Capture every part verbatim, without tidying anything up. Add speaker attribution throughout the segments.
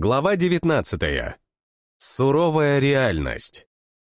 Speaker 1: Глава девятнадцатая. Суровая реальность.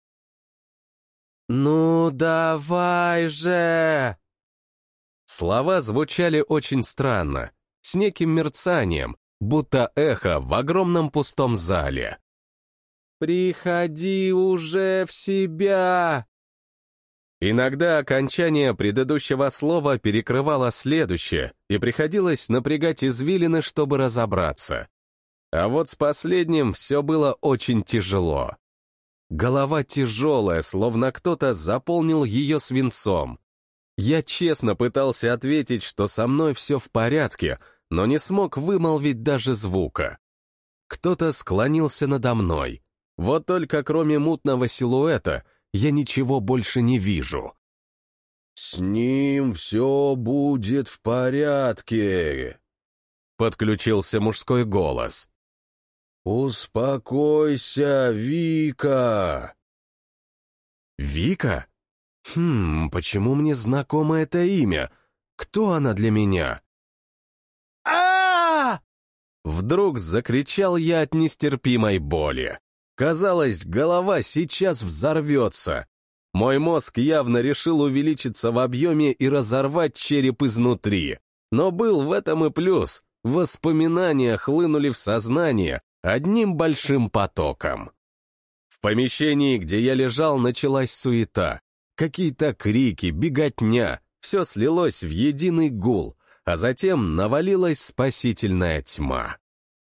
Speaker 1: «Ну давай же!» Слова звучали очень странно, с неким мерцанием, будто эхо в огромном пустом зале. «Приходи уже в себя!» Иногда окончание предыдущего слова перекрывало следующее, и приходилось напрягать извилины, чтобы разобраться. А вот с последним все было очень тяжело. Голова тяжелая, словно кто-то заполнил ее свинцом. Я честно пытался ответить, что со мной все в порядке, но не смог вымолвить даже звука. Кто-то склонился надо мной. Вот только кроме мутного силуэта я ничего больше не вижу. «С ним все будет в порядке», — подключился мужской голос. «Успокойся, Вика!» «Вика? Хм, почему мне знакомо это имя? Кто она для меня?» а Вдруг закричал я от нестерпимой боли. Казалось, голова сейчас взорвется. Мой мозг явно решил увеличиться в объеме и разорвать череп изнутри. Но был в этом и плюс. Воспоминания хлынули в сознание одним большим потоком. В помещении, где я лежал, началась суета. Какие-то крики, беготня, все слилось в единый гул, а затем навалилась спасительная тьма.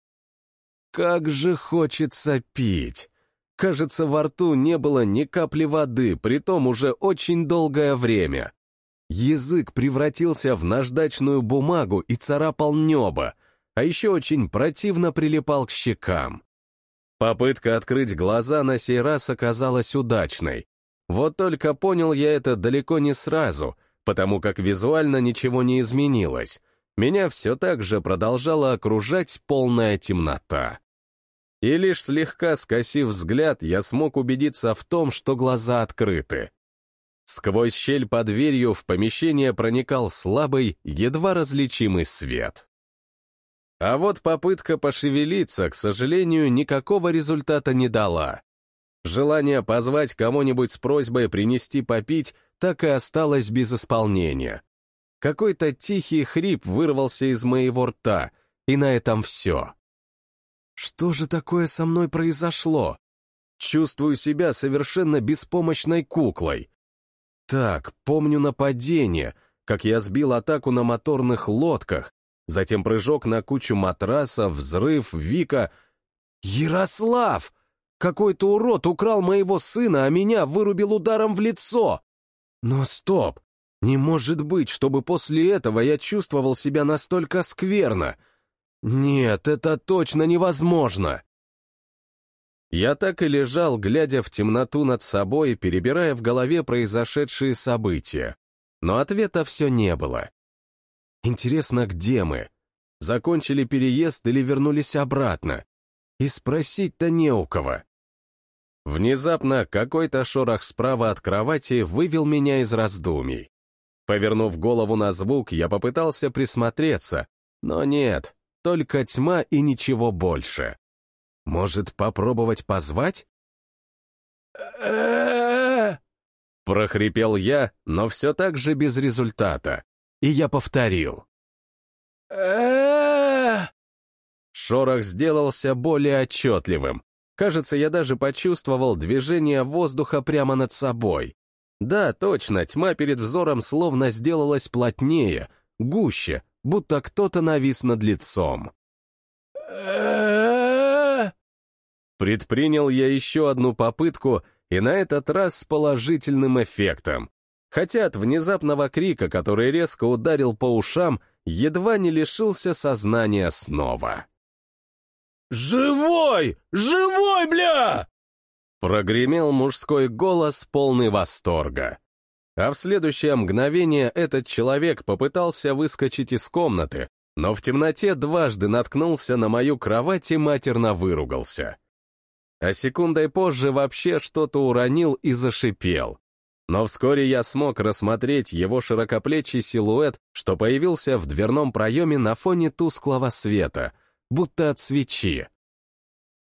Speaker 1: Как же хочется пить! Кажется, во рту не было ни капли воды, притом уже очень долгое время. Язык превратился в наждачную бумагу и царапал небо, а еще очень противно прилипал к щекам. Попытка открыть глаза на сей раз оказалась удачной. Вот только понял я это далеко не сразу, потому как визуально ничего не изменилось. Меня все так же продолжала окружать полная темнота. И лишь слегка скосив взгляд, я смог убедиться в том, что глаза открыты. Сквозь щель под дверью в помещение проникал слабый, едва различимый свет. А вот попытка пошевелиться, к сожалению, никакого результата не дала. Желание позвать кого-нибудь с просьбой принести попить так и осталось без исполнения. Какой-то тихий хрип вырвался из моего рта, и на этом все. Что же такое со мной произошло? Чувствую себя совершенно беспомощной куклой. Так, помню нападение, как я сбил атаку на моторных лодках, затем прыжок на кучу матрасов, взрыв, Вика... Ярослав! Какой-то урод украл моего сына, а меня вырубил ударом в лицо! Но стоп! Не может быть, чтобы после этого я чувствовал себя настолько скверно! Нет, это точно невозможно! Я так и лежал, глядя в темноту над собой, перебирая в голове произошедшие события. Но ответа все не было. Интересно, где мы? Закончили переезд или вернулись обратно? И спросить-то не у кого. Внезапно какой-то шорох справа от кровати вывел меня из раздумий. Повернув голову на звук, я попытался присмотреться, но нет, только тьма и ничего больше. Может, попробовать позвать? Прохрипел я, но все так же без результата. И я повторил. Шорох сделался более отчетливым. Кажется, я даже почувствовал движение воздуха прямо над собой. Да, точно, тьма перед взором словно сделалась плотнее, гуще, будто кто-то навис над лицом. Предпринял я еще одну попытку, и на этот раз с положительным эффектом. Хотя от внезапного крика, который резко ударил по ушам, едва не лишился сознания снова. «Живой! Живой, бля!» Прогремел мужской голос, полный восторга. А в следующее мгновение этот человек попытался выскочить из комнаты, но в темноте дважды наткнулся на мою кровать и матерно выругался. А секундой позже вообще что-то уронил и зашипел. Но вскоре я смог рассмотреть его широкоплечий силуэт, что появился в дверном проеме на фоне тусклого света, будто от свечи.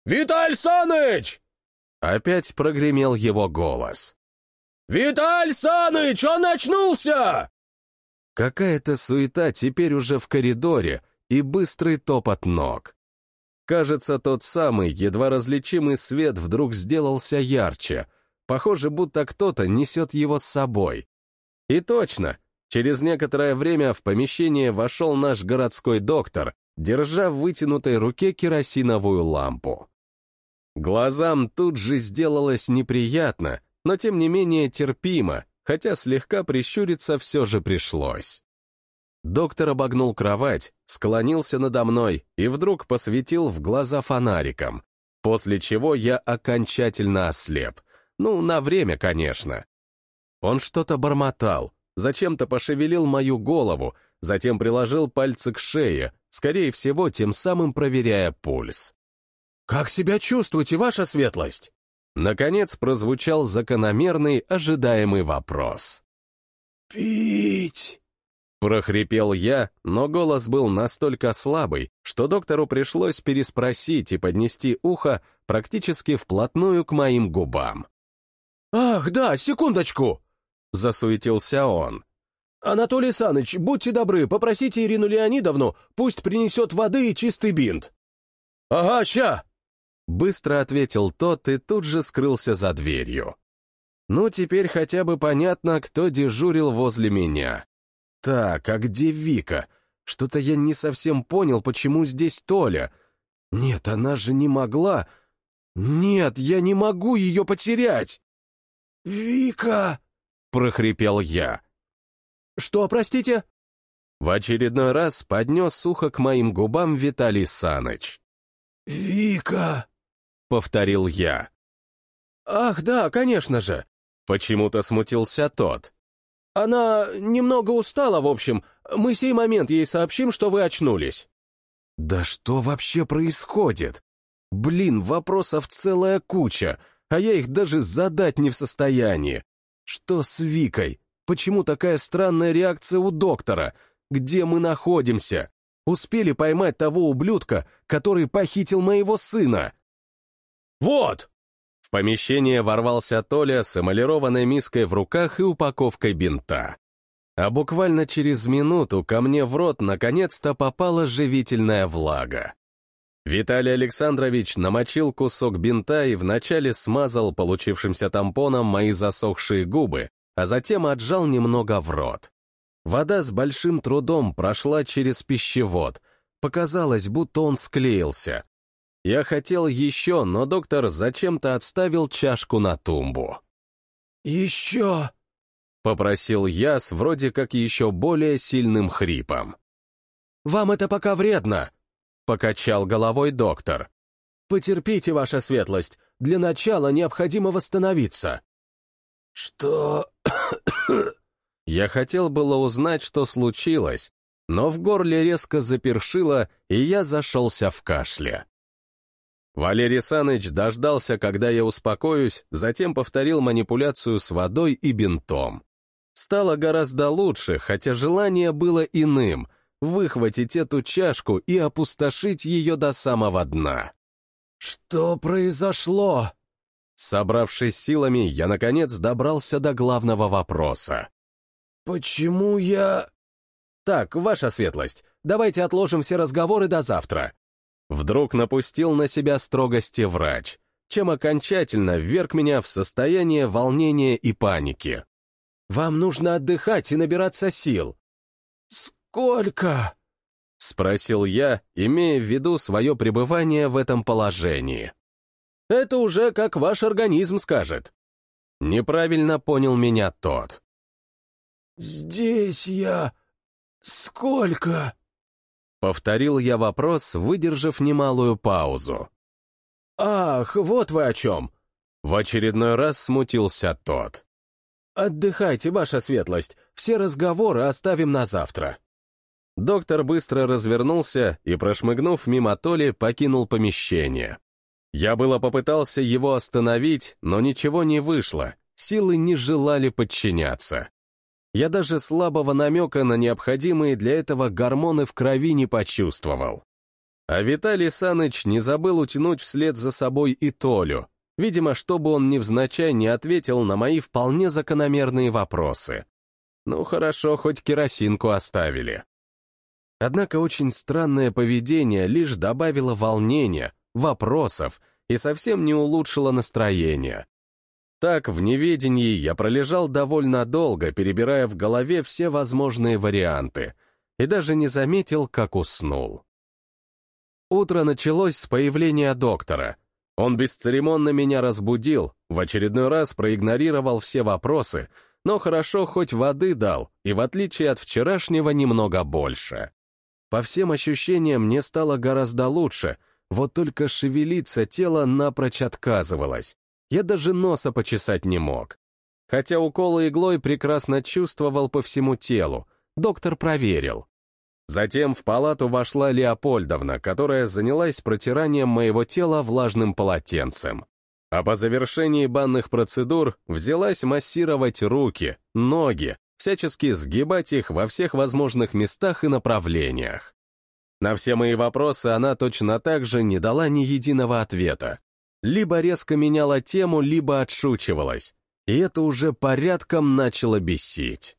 Speaker 2: «Виталь Саныч!»
Speaker 1: Опять прогремел его голос.
Speaker 2: «Виталь Саныч, он очнулся!»
Speaker 1: Какая-то суета теперь уже в коридоре и быстрый топот ног. Кажется, тот самый, едва различимый свет вдруг сделался ярче. Похоже, будто кто-то несет его с собой. И точно, через некоторое время в помещение вошел наш городской доктор, держа в вытянутой руке керосиновую лампу. Глазам тут же сделалось неприятно, но тем не менее терпимо, хотя слегка прищуриться все же пришлось. Доктор обогнул кровать, склонился надо мной и вдруг посветил в глаза фонариком, после чего я окончательно ослеп. Ну, на время, конечно. Он что-то бормотал, зачем-то пошевелил мою голову, затем приложил пальцы к шее, скорее всего, тем самым проверяя пульс.
Speaker 2: «Как себя чувствуете, ваша светлость?»
Speaker 1: Наконец прозвучал закономерный, ожидаемый вопрос.
Speaker 2: «Пить!»
Speaker 1: Прохрипел я, но голос был настолько слабый, что доктору пришлось переспросить и поднести ухо практически вплотную к моим губам.
Speaker 2: «Ах, да, секундочку!» — засуетился он. «Анатолий Саныч, будьте добры, попросите Ирину Леонидовну, пусть принесет воды и чистый бинт». «Ага, ща!»
Speaker 1: Быстро ответил тот и тут же скрылся за дверью. Ну, теперь хотя бы понятно, кто дежурил возле меня. Так, а где Вика? Что-то я не совсем понял, почему здесь Толя. Нет, она же не могла. Нет, я не могу ее потерять.
Speaker 2: «Вика!»
Speaker 1: — прохрипел я.
Speaker 2: «Что, простите?»
Speaker 1: В очередной раз поднес ухо к моим губам Виталий Саныч.
Speaker 2: «Вика!»
Speaker 1: — повторил я.
Speaker 2: «Ах, да, конечно же!»
Speaker 1: — почему-то смутился тот.
Speaker 2: «Она немного устала, в общем. Мы сей момент ей сообщим, что вы очнулись».
Speaker 1: Да что вообще происходит? Блин, вопросов целая куча, а я их даже задать не в состоянии. Что с Викой? Почему такая странная реакция у доктора? Где мы находимся? Успели поймать того ублюдка, который похитил моего сына?
Speaker 2: «Вот!»
Speaker 1: В помещение ворвался Толя с эмалированной миской в руках и упаковкой бинта. А буквально через минуту ко мне в рот наконец-то попала живительная влага. Виталий Александрович намочил кусок бинта и вначале смазал получившимся тампоном мои засохшие губы, а затем отжал немного в рот. Вода с большим трудом прошла через пищевод. Показалось, будто он склеился. Я хотел еще, но доктор зачем-то отставил чашку на тумбу.
Speaker 2: «Еще!»
Speaker 1: — попросил я с вроде как еще более сильным хрипом.
Speaker 2: «Вам это пока вредно!»
Speaker 1: — покачал головой доктор.
Speaker 2: «Потерпите, ваша светлость. Для начала необходимо восстановиться». «Что?»
Speaker 1: Я хотел было узнать, что случилось, но в горле резко запершило, и я зашелся в кашле. Валерий Саныч дождался, когда я успокоюсь, затем повторил манипуляцию с водой и бинтом. Стало гораздо лучше, хотя желание было иным — выхватить эту чашку и опустошить ее до самого дна.
Speaker 2: «Что произошло?»
Speaker 1: Собравшись силами, я, наконец, добрался до главного вопроса.
Speaker 2: «Почему я...»
Speaker 1: «Так, ваша светлость, давайте отложим все разговоры до завтра». Вдруг напустил на себя строгости врач, чем окончательно вверг меня в состояние волнения и паники.
Speaker 2: «Вам нужно отдыхать и набираться сил». «Сколько?»
Speaker 1: — спросил я, имея в виду свое пребывание в этом положении. «Это уже как ваш организм скажет». Неправильно понял меня тот.
Speaker 2: «Здесь я... сколько?»
Speaker 1: Повторил я вопрос, выдержав немалую паузу.
Speaker 2: «Ах, вот вы о чем!»
Speaker 1: В очередной раз смутился тот.
Speaker 2: «Отдыхайте, ваша светлость, все разговоры оставим на завтра».
Speaker 1: Доктор быстро развернулся и, прошмыгнув мимо Толи, покинул помещение. Я было попытался его остановить, но ничего не вышло, силы не желали подчиняться. Я даже слабого намека на необходимые для этого гормоны в крови не почувствовал. А Виталий Саныч не забыл утянуть вслед за собой и Толю, видимо, чтобы он невзначай не ответил на мои вполне закономерные вопросы. Ну хорошо, хоть керосинку оставили. Однако очень странное поведение лишь добавило волнения, вопросов и совсем не улучшило настроение. Так, в неведении я пролежал довольно долго, перебирая в голове все возможные варианты, и даже не заметил, как уснул. Утро началось с появления доктора. Он бесцеремонно меня разбудил, в очередной раз проигнорировал все вопросы, но хорошо хоть воды дал, и в отличие от вчерашнего немного больше. По всем ощущениям мне стало гораздо лучше, вот только шевелиться тело напрочь отказывалось. Я даже носа почесать не мог. Хотя уколы иглой прекрасно чувствовал по всему телу, доктор проверил. Затем в палату вошла Леопольдовна, которая занялась протиранием моего тела влажным полотенцем. А по завершении банных процедур взялась массировать руки, ноги, всячески сгибать их во всех возможных местах и направлениях. На все мои вопросы она точно так же не дала ни единого ответа. Либо резко меняла тему, либо отшучивалась, и это уже порядком начало бесить.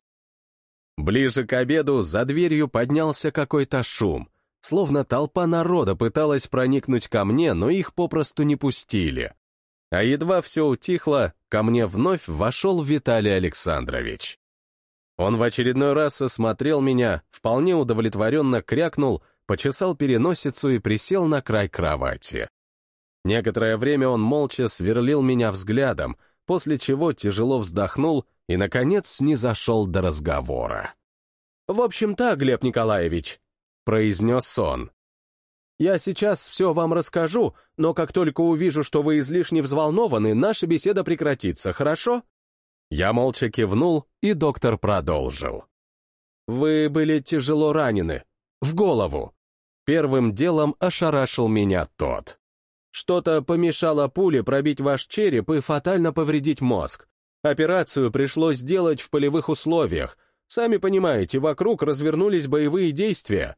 Speaker 1: Ближе к обеду за дверью поднялся какой-то шум, словно толпа народа пыталась проникнуть ко мне, но их попросту не пустили. А едва все утихло, ко мне вновь вошел Виталий Александрович. Он в очередной раз осмотрел меня, вполне удовлетворенно крякнул, почесал переносицу и присел на край кровати. Некоторое время он молча сверлил меня взглядом, после чего тяжело вздохнул и, наконец, снизошел до разговора. «В общем так, Глеб Николаевич», — произнес он. «Я сейчас все вам расскажу, но как только увижу, что вы излишне взволнованы, наша беседа прекратится, хорошо?» Я молча кивнул, и доктор продолжил. «Вы были тяжело ранены. В голову». Первым делом ошарашил меня тот. Что-то помешало пуле пробить ваш череп и фатально повредить мозг. Операцию пришлось делать в полевых условиях. Сами понимаете, вокруг развернулись боевые действия.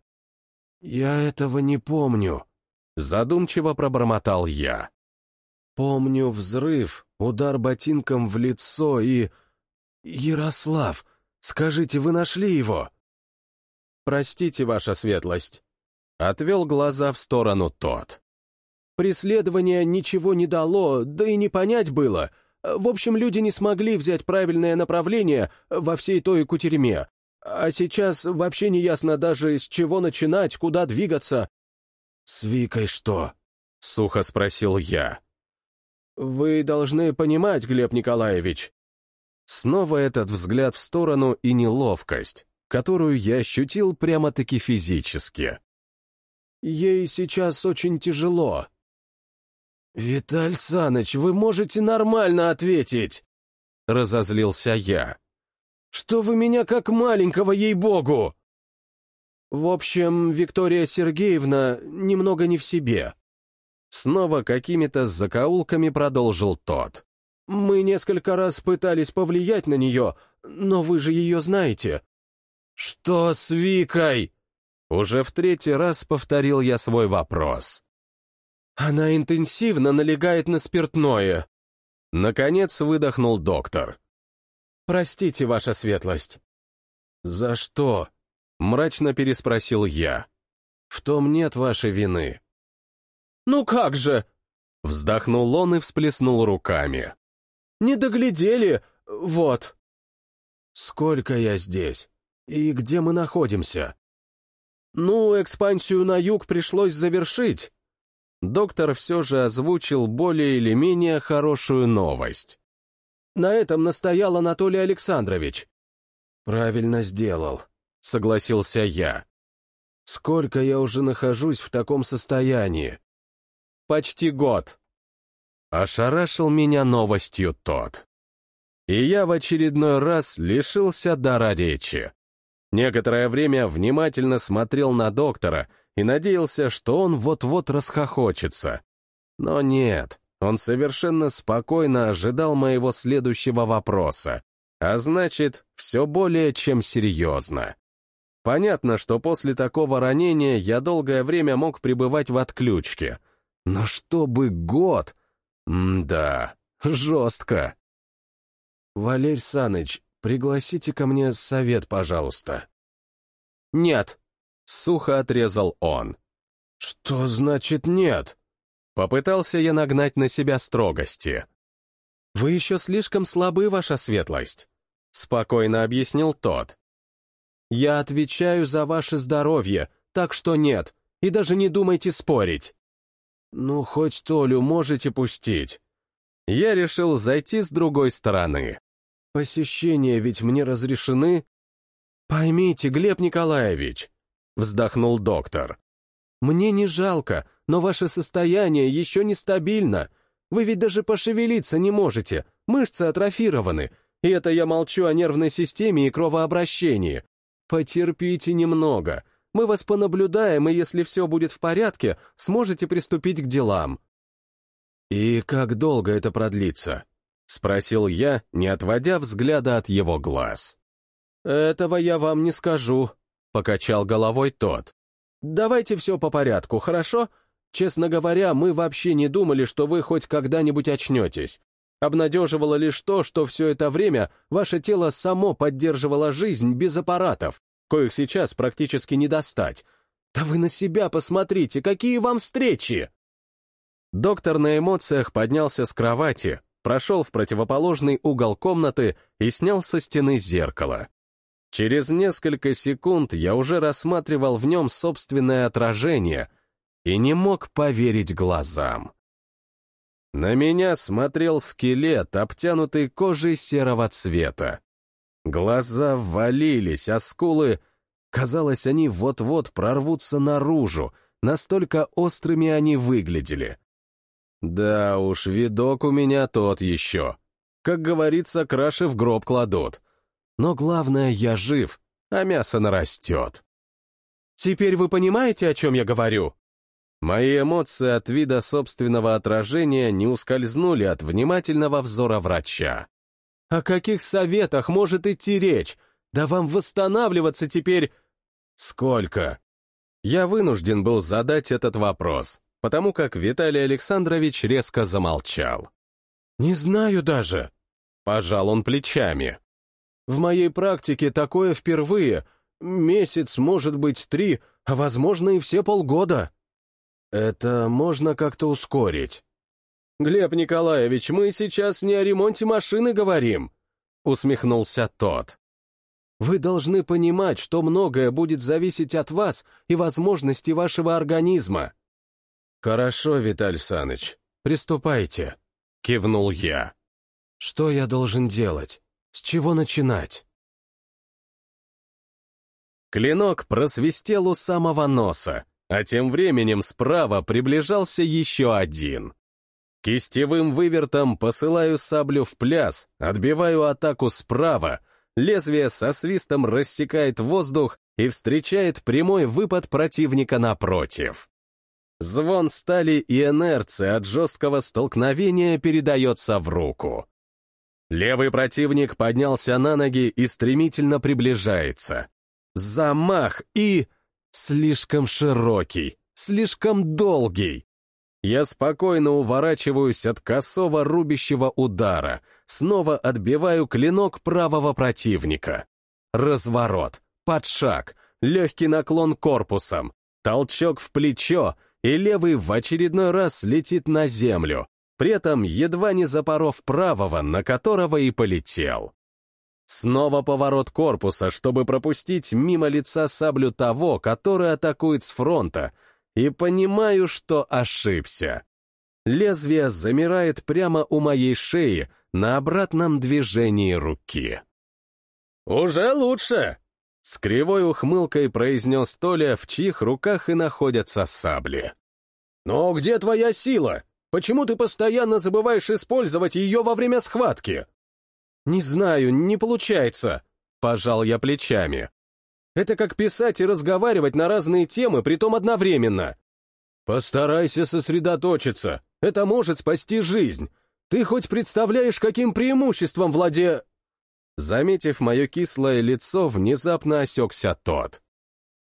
Speaker 1: «Я этого не помню», — задумчиво пробормотал я. «Помню взрыв, удар ботинком в лицо и... Ярослав, скажите, вы нашли его?» «Простите, ваша светлость», — отвел глаза в сторону тот. «Преследование ничего не дало, да и не понять было. В общем, люди не смогли взять правильное направление во всей той кутерьме. А сейчас вообще не ясно даже, с чего начинать, куда двигаться». «С Викой что?» — сухо спросил я. «Вы должны понимать, Глеб Николаевич». Снова этот взгляд в сторону и неловкость, которую я ощутил прямо-таки физически. «Ей сейчас очень тяжело». «Виталь Саныч, вы можете нормально ответить?» — разозлился я. «Что вы меня как маленького, ей-богу!» «В общем, Виктория Сергеевна немного не в себе». Снова какими-то закоулками продолжил тот. «Мы несколько раз пытались повлиять на нее, но вы же ее знаете». «Что с Викой?» Уже в третий раз повторил я свой вопрос. «Она интенсивно налегает на спиртное». Наконец выдохнул доктор. «Простите, ваша светлость». «За что?» — мрачно переспросил я. «В том нет вашей вины». «Ну как же?» — вздохнул он и всплеснул руками. «Не доглядели, вот». «Сколько я здесь? И где мы находимся?» «Ну, экспансию на юг пришлось завершить». Доктор все же озвучил более или менее хорошую новость. «На этом настоял Анатолий Александрович». «Правильно сделал», — согласился я. «Сколько я уже нахожусь в таком состоянии?» «Почти год». Ошарашил меня новостью тот. И я в очередной раз лишился дара речи. Некоторое время внимательно смотрел на доктора и надеялся, что он вот-вот расхохочется. Но нет, он совершенно спокойно ожидал моего следующего вопроса, а значит, все более чем серьезно. Понятно, что после такого ранения я долгое время мог пребывать в отключке. Но чтобы год... М-да, жестко. «Валерий Саныч, пригласите ко мне совет, пожалуйста».
Speaker 2: «Нет», —
Speaker 1: сухо отрезал он.
Speaker 2: «Что значит нет?»
Speaker 1: Попытался я нагнать на себя строгости.
Speaker 2: «Вы еще слишком слабы, ваша светлость», — спокойно объяснил тот. «Я отвечаю за ваше здоровье, так что нет, и даже не думайте спорить». «Ну, хоть Толю можете пустить».
Speaker 1: Я решил зайти с другой стороны.
Speaker 2: «Посещения ведь мне разрешены?» «Поймите, Глеб Николаевич», — вздохнул доктор, «мне не жалко, но ваше состояние еще нестабильно. Вы ведь даже пошевелиться не можете, мышцы атрофированы, и это я молчу о нервной системе и кровообращении. Потерпите немного, мы вас понаблюдаем, и если все будет в порядке, сможете приступить к делам».
Speaker 1: «И как долго это продлится?» — спросил я, не отводя взгляда от его глаз.
Speaker 2: «Этого я вам не скажу», — покачал головой тот. «Давайте все по порядку, хорошо? Честно говоря, мы вообще не думали, что вы хоть когда-нибудь очнетесь. Обнадеживало лишь то, что все это время ваше тело само поддерживало жизнь без аппаратов, коих сейчас практически не достать. Да вы на себя посмотрите, какие вам встречи!»
Speaker 1: Доктор на эмоциях поднялся с кровати, прошел в противоположный угол комнаты и снял со стены зеркало. Через несколько секунд я уже рассматривал в нем собственное отражение и не мог поверить глазам. На меня смотрел скелет, обтянутый кожей серого цвета. Глаза ввалились, а скулы... Казалось, они вот-вот прорвутся наружу, настолько острыми они выглядели. Да уж, видок у меня тот еще. Как говорится, краши в гроб кладут. Но главное, я жив, а мясо нарастет.
Speaker 2: «Теперь вы понимаете, о чем я говорю?»
Speaker 1: Мои эмоции от вида собственного отражения не ускользнули от внимательного взора врача.
Speaker 2: «О каких советах может идти речь? Да вам восстанавливаться теперь...»
Speaker 1: «Сколько?» Я вынужден был задать этот вопрос, потому как Виталий Александрович резко замолчал.
Speaker 2: «Не знаю даже», — пожал он плечами. «В моей практике такое впервые. Месяц, может быть, три, а возможно и все полгода».
Speaker 1: «Это можно как-то ускорить?»
Speaker 2: «Глеб Николаевич, мы сейчас не о ремонте машины говорим», — усмехнулся тот. «Вы должны понимать, что многое будет зависеть от вас и возможностей вашего организма».
Speaker 1: «Хорошо, Виталий Саныч, приступайте», — кивнул я. «Что я должен делать? С чего начинать?» Клинок просвистел у самого носа, а тем временем справа приближался еще один. Кистевым вывертом посылаю саблю в пляс, отбиваю атаку справа, лезвие со свистом рассекает воздух и встречает прямой выпад противника напротив. Звон стали и инерция от жесткого столкновения передается в руку. Левый противник поднялся на ноги и стремительно приближается. Замах и... слишком широкий, слишком долгий. Я спокойно уворачиваюсь от косого рубящего удара, снова отбиваю клинок правого противника. Разворот, подшаг, легкий наклон корпусом, толчок в плечо, и левый в очередной раз летит на землю, при этом едва не запоров правого, на которого и полетел. Снова поворот корпуса, чтобы пропустить мимо лица саблю того, который атакует с фронта, и понимаю, что ошибся. Лезвие замирает прямо у моей шеи на обратном движении руки.
Speaker 2: «Уже лучше!»
Speaker 1: — с кривой ухмылкой произнес Толя, в чьих руках и находятся сабли.
Speaker 2: «Но где твоя сила? Почему ты постоянно забываешь использовать ее во время схватки?» «Не знаю, не получается», — пожал я плечами. «Это как писать и разговаривать на разные темы, притом одновременно». «Постарайся сосредоточиться, это может спасти жизнь. Ты хоть представляешь, каким преимуществом владе...»
Speaker 1: Заметив мое кислое лицо, внезапно осекся тот.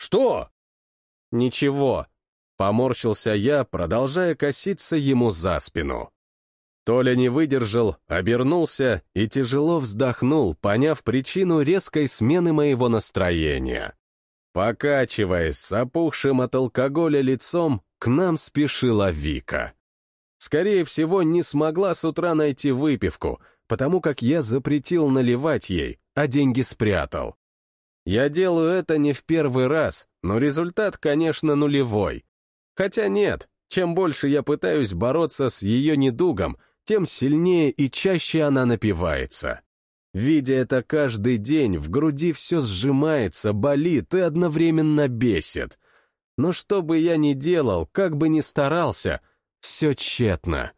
Speaker 2: Что?»
Speaker 1: «Ничего», — поморщился я, продолжая коситься ему за спину. Толя не выдержал, обернулся и тяжело вздохнул, поняв причину резкой смены моего настроения. Покачиваясь с опухшим от алкоголя лицом, к нам спешила Вика. Скорее всего, не смогла с утра найти выпивку, потому как я запретил наливать ей, а деньги спрятал. Я делаю это не в первый раз, но результат, конечно, нулевой. Хотя нет, чем больше я пытаюсь бороться с ее недугом, тем сильнее и чаще она напивается. Видя это каждый день, в груди все сжимается, болит и одновременно бесит. Но что бы я ни делал, как бы ни старался, все тщетно.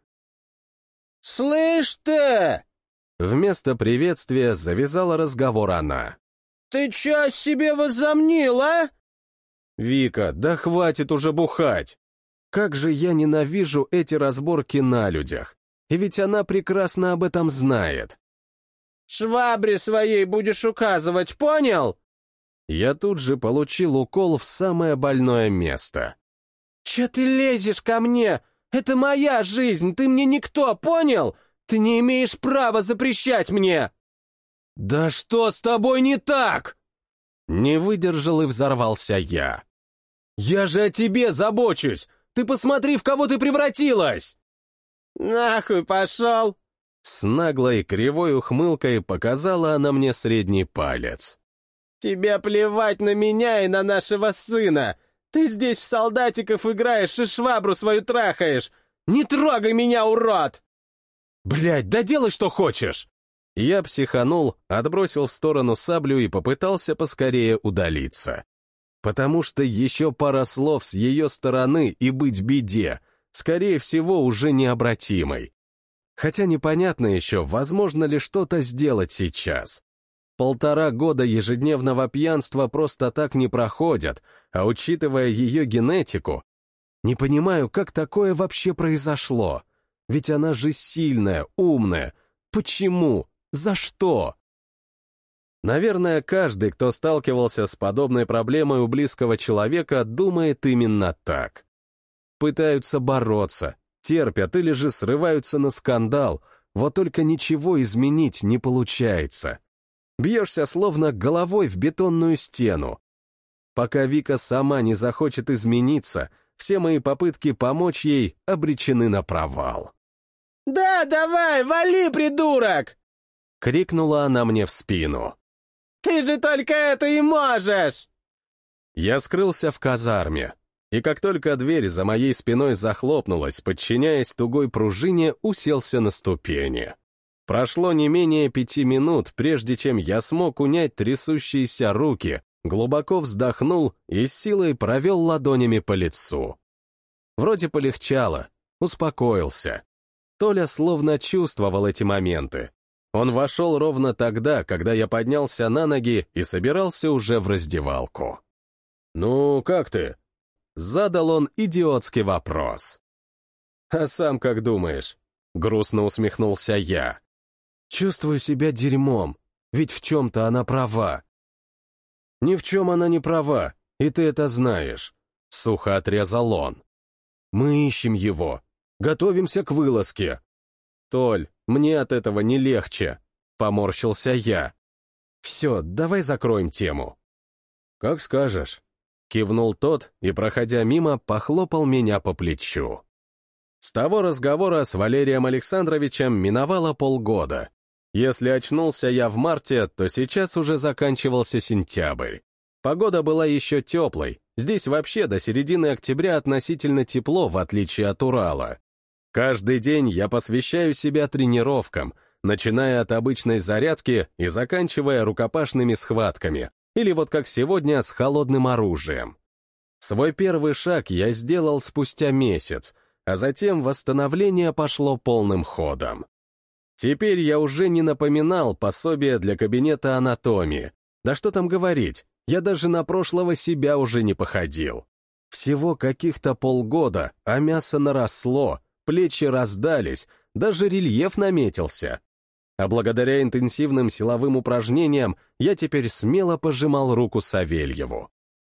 Speaker 2: «Слышь ты!»
Speaker 1: Вместо приветствия завязала разговор она.
Speaker 2: «Ты чё себе возомнил, а?»
Speaker 1: «Вика, да хватит уже бухать! Как же я ненавижу эти разборки на людях! И ведь она прекрасно об этом знает!»
Speaker 2: «Швабре своей будешь указывать, понял?»
Speaker 1: Я тут же получил укол в самое больное место.
Speaker 2: «Чё ты лезешь ко мне? Это моя жизнь, ты мне никто, понял? Ты не имеешь права запрещать мне!»
Speaker 1: «Да что с тобой не так?» Не выдержал и взорвался я. «Я же о тебе забочусь! Ты посмотри, в кого ты превратилась!»
Speaker 2: «Нахуй пошел!»
Speaker 1: С наглой кривой ухмылкой показала она мне средний палец.
Speaker 2: «Тебе плевать на меня и на нашего сына! Ты здесь в солдатиков играешь и швабру свою трахаешь! Не трогай меня, урод!»
Speaker 1: «Блядь, да делай, что хочешь!» Я психанул, отбросил в сторону саблю и попытался поскорее удалиться. Потому что еще пара слов с ее стороны и быть беде, скорее всего, уже необратимой. Хотя непонятно еще, возможно ли что-то сделать сейчас. Полтора года ежедневного пьянства просто так не проходят, а учитывая ее генетику, не понимаю, как такое вообще произошло. Ведь она же сильная, умная. Почему? За что? Наверное, каждый, кто сталкивался с подобной проблемой у близкого человека, думает именно так. Пытаются бороться, терпят или же срываются на скандал, вот только ничего изменить не получается. Бьешься словно головой в бетонную стену. Пока Вика сама не захочет измениться, все мои попытки помочь ей обречены на провал.
Speaker 2: «Да, давай, вали, придурок!»
Speaker 1: — крикнула она мне в спину.
Speaker 2: «Ты же только это и можешь!»
Speaker 1: Я скрылся в казарме, и как только дверь за моей спиной захлопнулась, подчиняясь тугой пружине, уселся на ступени. Прошло не менее пяти минут, прежде чем я смог унять трясущиеся руки, глубоко вздохнул и с силой провел ладонями по лицу. Вроде полегчало, успокоился. Толя словно чувствовал эти моменты. Он вошел ровно тогда, когда я поднялся на ноги и собирался уже в раздевалку. «Ну, как ты?» — задал он идиотский вопрос. «А сам как думаешь?» — грустно усмехнулся я. «Чувствую себя дерьмом, ведь в чем-то она права». «Ни в чем она не права, и ты это знаешь», — сухо отрезал он. «Мы ищем его, готовимся к вылазке». «Толь, мне от этого не легче», — поморщился я. «Все, давай закроем тему». «Как скажешь», — кивнул тот и, проходя мимо, похлопал меня по плечу. С того разговора с Валерием Александровичем миновало полгода. Если очнулся я в марте, то сейчас уже заканчивался сентябрь. Погода была еще теплой, здесь вообще до середины октября относительно тепло, в отличие от Урала. Каждый день я посвящаю себя тренировкам, начиная от обычной зарядки и заканчивая рукопашными схватками, или вот как сегодня с холодным оружием. Свой первый шаг я сделал спустя месяц, а затем восстановление пошло полным ходом. Теперь я уже не напоминал пособие для кабинета анатомии. Да что там говорить, я даже на прошлого себя уже не походил. Всего каких-то полгода, а мясо наросло, плечи раздались, даже рельеф наметился. А благодаря интенсивным силовым упражнениям я теперь смело пожимал руку Савельеву.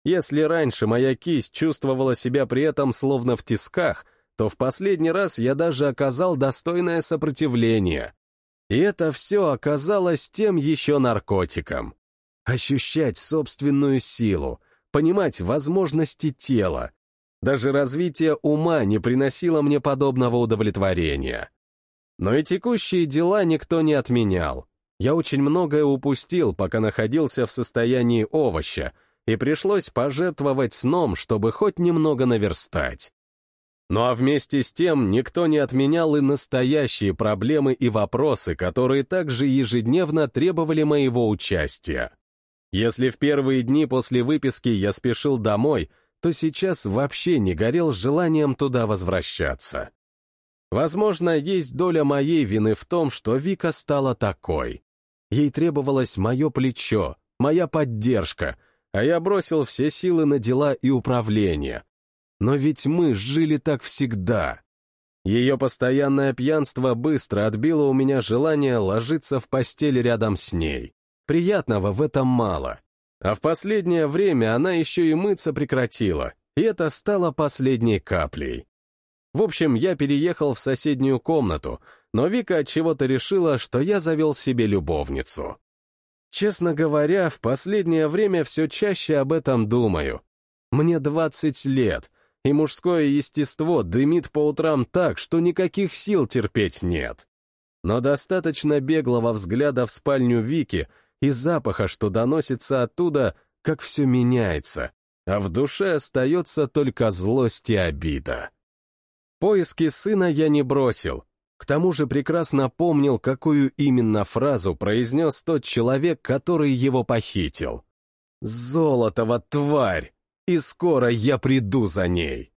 Speaker 1: Если раньше моя кисть чувствовала себя при этом словно в тисках, то в последний раз я даже оказал достойное сопротивление. И это все оказалось тем еще наркотиком. Ощущать собственную силу, понимать возможности тела. Даже развитие ума не приносило мне подобного удовлетворения. Но и текущие дела никто не отменял. Я очень многое упустил, пока находился в состоянии овоща, и пришлось пожертвовать сном, чтобы хоть немного наверстать. Ну а вместе с тем никто не отменял и настоящие проблемы и вопросы, которые также ежедневно требовали моего участия. Если в первые дни после выписки я спешил домой, то сейчас вообще не горел желанием туда возвращаться. Возможно, есть доля моей вины в том, что Вика стала такой. Ей требовалось мое плечо, моя поддержка, а я бросил все силы на дела и управление. Но ведь мы жили так всегда. Ее постоянное пьянство быстро отбило у меня желание ложиться в постель рядом с ней. Приятного в этом мало. А в последнее время она еще и мыться прекратила, и это стало последней каплей. В общем, я переехал в соседнюю комнату, но Вика отчего-то решила, что я завел себе любовницу. Честно говоря, в последнее время все чаще об этом думаю. Мне двадцать лет, и мужское естество дымит по утрам так, что никаких сил терпеть нет. Но достаточно беглого взгляда в спальню Вики и запаха, что доносится оттуда, как все меняется, а в душе остается только злость и обида. Поиски сына я не бросил. К тому же прекрасно помнил, какую именно фразу произнес тот человек, который его похитил. «Золотова тварь! И скоро я приду за ней!»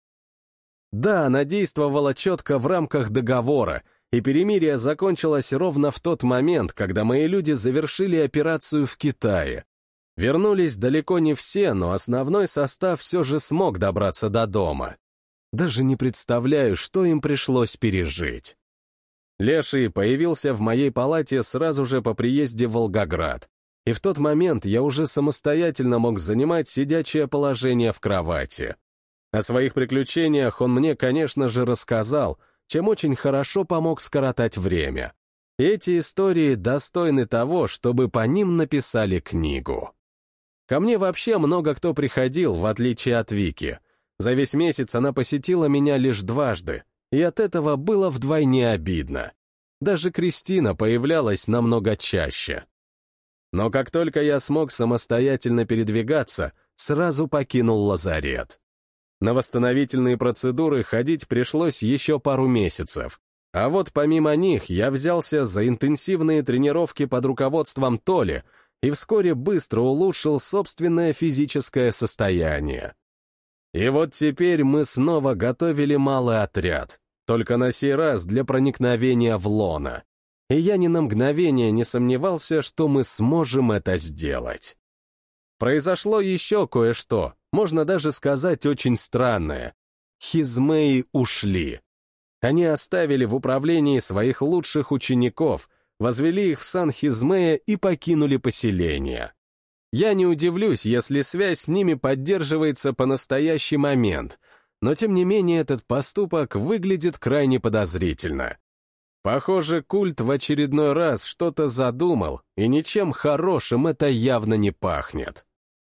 Speaker 1: Да, она действовала четко в рамках договора, и перемирие закончилось ровно в тот момент, когда мои люди завершили операцию в Китае. Вернулись далеко не все, но основной состав все же смог добраться до дома. Даже не представляю, что им пришлось пережить. Леший появился в моей палате сразу же по приезде в Волгоград, и в тот момент я уже самостоятельно мог занимать сидячее положение в кровати. О своих приключениях он мне, конечно же, рассказал, чем очень хорошо помог скоротать время. Эти истории достойны того, чтобы по ним написали книгу. Ко мне вообще много кто приходил, в отличие от Вики. За весь месяц она посетила меня лишь дважды, и от этого было вдвойне обидно. Даже Кристина появлялась намного чаще. Но как только я смог самостоятельно передвигаться, сразу покинул лазарет. На восстановительные процедуры ходить пришлось еще пару месяцев, а вот помимо них я взялся за интенсивные тренировки под руководством Толи и вскоре быстро улучшил собственное физическое состояние. И вот теперь мы снова готовили малый отряд, только на сей раз для проникновения в лоно. И я ни на мгновение не сомневался, что мы сможем это сделать. Произошло еще кое-что, можно даже сказать очень странное. Хизмеи ушли. Они оставили в управлении своих лучших учеников, возвели их в сан Хизмея и покинули поселение. Я не удивлюсь, если связь с ними поддерживается по настоящий момент, но тем не менее этот поступок выглядит крайне подозрительно. Похоже, культ в очередной раз что-то задумал, и ничем хорошим это явно не пахнет.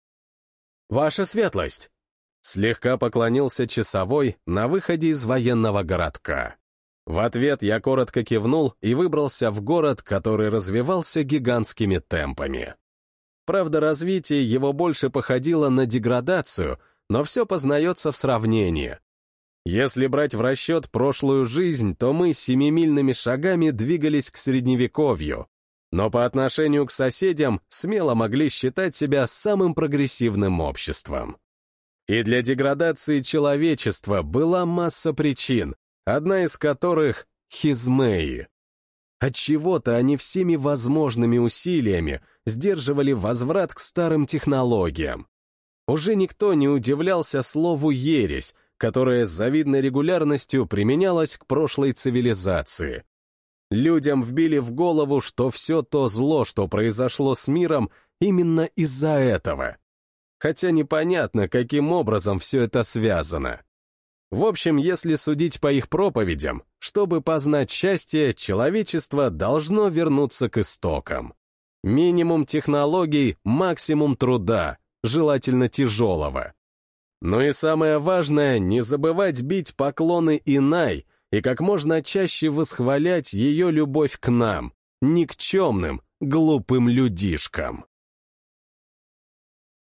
Speaker 1: «Ваша светлость!» Слегка поклонился часовой на выходе из военного городка. В ответ я коротко кивнул и выбрался в город, который развивался гигантскими темпами. Правда, развитие его больше походило на деградацию, но все познается в сравнении. Если брать в расчет прошлую жизнь, то мы семимильными шагами двигались к средневековью, но по отношению к соседям смело могли считать себя самым прогрессивным обществом. И для деградации человечества была масса причин, одна из которых — хизмеи. Отчего-то они всеми возможными усилиями сдерживали возврат к старым технологиям. Уже никто не удивлялся слову «ересь», которое с завидной регулярностью применялось к прошлой цивилизации. Людям вбили в голову, что все то зло, что произошло с миром, именно из-за этого. хотя непонятно, каким образом все это связано. В общем, если судить по их проповедям, чтобы познать счастье, человечество должно вернуться к истокам. Минимум технологий, максимум труда, желательно тяжелого. Ну и самое важное, не забывать бить поклоны Инай и как можно чаще восхвалять ее любовь к нам, никчемным, глупым людишкам.